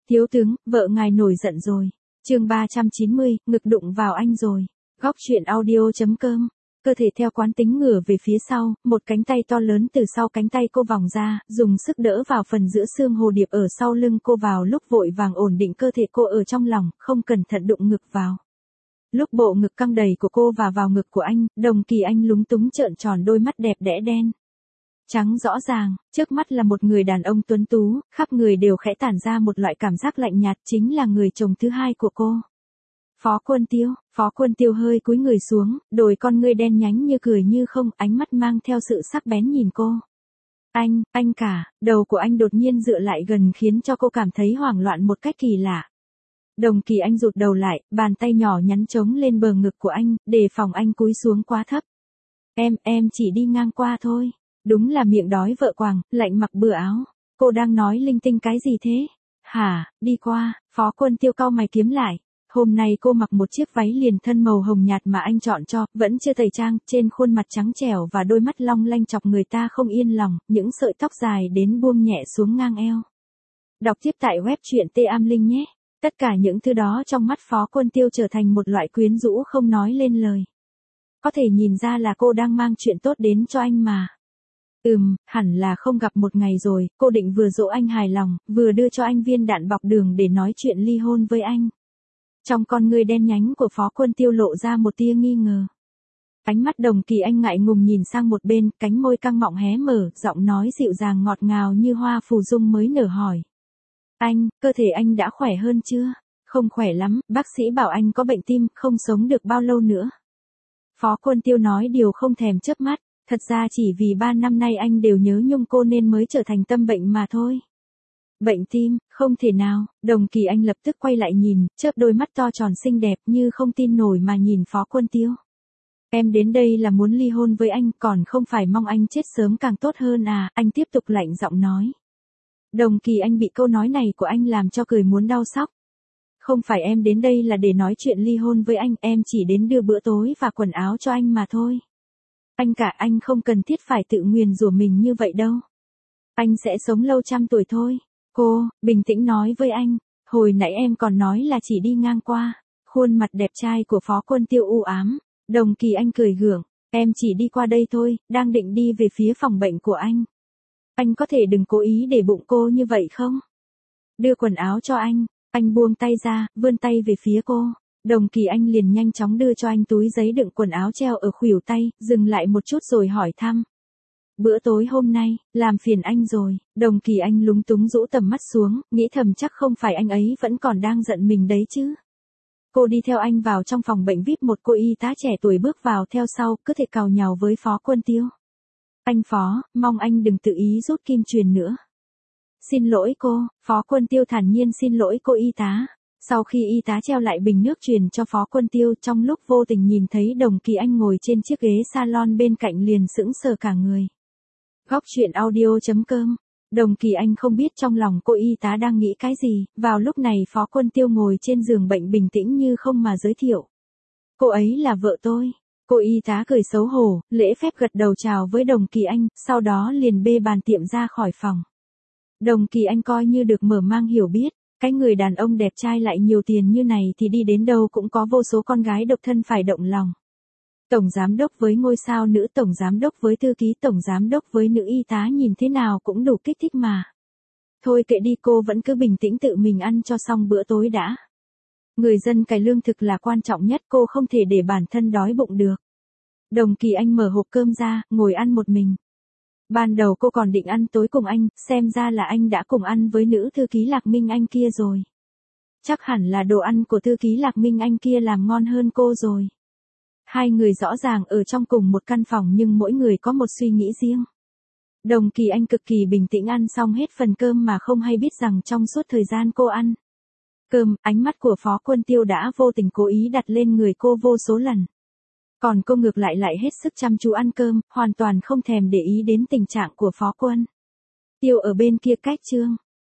Thiếu tướng, vợ ngài nổi giận rồi. Chương 390, ngực đụng vào anh rồi. Góc truyện audio.com. Cơ thể theo quán tính ngửa về phía sau, một cánh tay to lớn từ sau cánh tay cô vòng ra, dùng sức đỡ vào phần giữa xương hồ điệp ở sau lưng cô, vào lúc vội vàng ổn định cơ thể cô ở trong lòng, không cẩn thận đụng ngực vào. Lúc bộ ngực căng đầy của cô và vào ngực của anh, Đồng Kỳ Anh lúng túng trợn tròn đôi mắt đẹp đẽ đen trắng rõ ràng, trước mắt là một người đàn ông tuấn tú, khắp người đều khẽ tản ra một loại cảm giác lạnh nhạt, chính là người chồng thứ hai của cô. Phó Quân Tiêu hơi cúi người xuống, đôi con ngươi đen nhánh như cười như không, ánh mắt mang theo sự sắc bén nhìn cô. Anh cả, đầu của anh đột nhiên dựa lại gần khiến cho cô cảm thấy hoảng loạn một cách kỳ lạ. Đồng Kỳ Anh rụt đầu lại, bàn tay nhỏ nhắn chống lên bờ ngực của anh, đề phòng anh cúi xuống quá thấp. Em chỉ đi ngang qua thôi. Đúng là miệng đói vợ quàng, lạnh mặc bừa áo. Cô đang nói linh tinh cái gì thế? Hả, đi qua, Phó Quân Tiêu cau mày kiếm lại. Hôm nay cô mặc một chiếc váy liền thân màu hồng nhạt mà anh chọn cho, vẫn chưa tẩy trang, trên khuôn mặt trắng trẻo và đôi mắt long lanh chọc người ta không yên lòng, những sợi tóc dài đến buông nhẹ xuống ngang eo. Đọc tiếp tại web truyện T-Am-Linh nhé. Tất cả những thứ đó trong mắt Phó Quân Tiêu trở thành một loại quyến rũ không nói lên lời. Có thể nhìn ra là cô đang mang chuyện tốt đến cho anh mà. Hẳn là không gặp một ngày rồi, cô định vừa dỗ anh hài lòng, vừa đưa cho anh viên đạn bọc đường để nói chuyện ly hôn với anh. Trong con ngươi đen nhánh của Phó Quân Tiêu lộ ra một tia nghi ngờ. Ánh mắt Đồng Kỳ Anh ngại ngùng nhìn sang một bên, cánh môi căng mọng hé mở, giọng nói dịu dàng ngọt ngào như hoa phù dung mới nở hỏi. Cơ thể anh đã khỏe hơn chưa? Không khỏe lắm, bác sĩ bảo anh có bệnh tim, không sống được bao lâu nữa. Phó Quân Tiêu nói điều không thèm chớp mắt. Thật ra chỉ vì 3 năm nay anh đều nhớ nhung cô nên mới trở thành tâm bệnh mà thôi. Bệnh tim, không thể nào. Đồng Kỳ Anh lập tức quay lại nhìn, chớp đôi mắt to tròn xinh đẹp như không tin nổi mà nhìn Phó Quân Tiêu. Em đến đây là muốn ly hôn với anh, còn không phải mong anh chết sớm càng tốt hơn à, anh tiếp tục lạnh giọng nói. Đồng Kỳ Anh bị câu nói này của anh làm cho cười muốn đau xóc. Không phải em đến đây là để nói chuyện ly hôn với anh, em chỉ đến đưa bữa tối và quần áo cho anh mà thôi. Anh cả, anh không cần thiết phải tự nguyền rủa mình như vậy đâu. Anh sẽ sống lâu trăm tuổi thôi. Cô, bình tĩnh nói với anh, hồi nãy em còn nói là chỉ đi ngang qua. Khuôn mặt đẹp trai của Phó Quân Tiêu u ám. Đồng Kỳ Anh cười gượng, em chỉ đi qua đây thôi, đang định đi về phía phòng bệnh của anh. Anh có thể đừng cố ý để bụng cô như vậy không? Đưa quần áo cho anh buông tay ra, vươn tay về phía cô. Đồng Kỳ Anh liền nhanh chóng đưa cho anh túi giấy đựng quần áo treo ở khuỷu tay, dừng lại một chút rồi hỏi thăm. Bữa tối hôm nay, làm phiền anh rồi. Đồng Kỳ Anh lúng túng rũ tầm mắt xuống, nghĩ thầm chắc không phải anh ấy vẫn còn đang giận mình đấy chứ. Cô đi theo anh vào trong phòng bệnh VIP, một cô y tá trẻ tuổi bước vào theo sau, cứ thể càu nhàu với Phó Quân Tiêu. Anh Phó, mong anh đừng tự ý rút kim truyền nữa. Xin lỗi cô, Phó Quân Tiêu thản nhiên xin lỗi cô y tá. Sau khi y tá treo lại bình nước truyền cho Phó Quân Tiêu, trong lúc vô tình nhìn thấy Đồng Kỳ Anh ngồi trên chiếc ghế salon bên cạnh liền sững sờ cả người. Góc truyện audio.com. Đồng Kỳ Anh không biết trong lòng cô y tá đang nghĩ cái gì, vào lúc này Phó Quân Tiêu ngồi trên giường bệnh bình tĩnh như không mà giới thiệu. Cô ấy là vợ tôi. Cô y tá cười xấu hổ, lễ phép gật đầu chào với Đồng Kỳ Anh, sau đó liền bê bàn tiệm ra khỏi phòng. Đồng Kỳ Anh coi như được mở mang hiểu biết. Cái người đàn ông đẹp trai lại nhiều tiền như này thì đi đến đâu cũng có vô số con gái độc thân phải động lòng. Tổng giám đốc với ngôi sao nữ, tổng giám đốc với thư ký, tổng giám đốc với nữ y tá, nhìn thế nào cũng đủ kích thích mà. Thôi kệ đi, cô vẫn cứ bình tĩnh tự mình ăn cho xong bữa tối đã. Người dân cày lương thực là quan trọng nhất, cô không thể để bản thân đói bụng được. Đồng Kỳ Anh mở hộp cơm ra, ngồi ăn một mình. Ban đầu cô còn định ăn tối cùng anh, xem ra là anh đã cùng ăn với nữ thư ký Lạc Minh Anh kia rồi. Chắc hẳn là đồ ăn của thư ký Lạc Minh Anh kia làm ngon hơn cô rồi. Hai người rõ ràng ở trong cùng một căn phòng nhưng mỗi người có một suy nghĩ riêng. Đồng Kỳ Anh cực kỳ bình tĩnh ăn xong hết phần cơm mà không hay biết rằng trong suốt thời gian cô ăn cơm, ánh mắt của Phó Quân Tiêu đã vô tình cố ý đặt lên người cô vô số lần. Còn cô ngược lại hết sức chăm chú ăn cơm, hoàn toàn không thèm để ý đến tình trạng của Phó Quân Tiêu ở bên kia cách chương.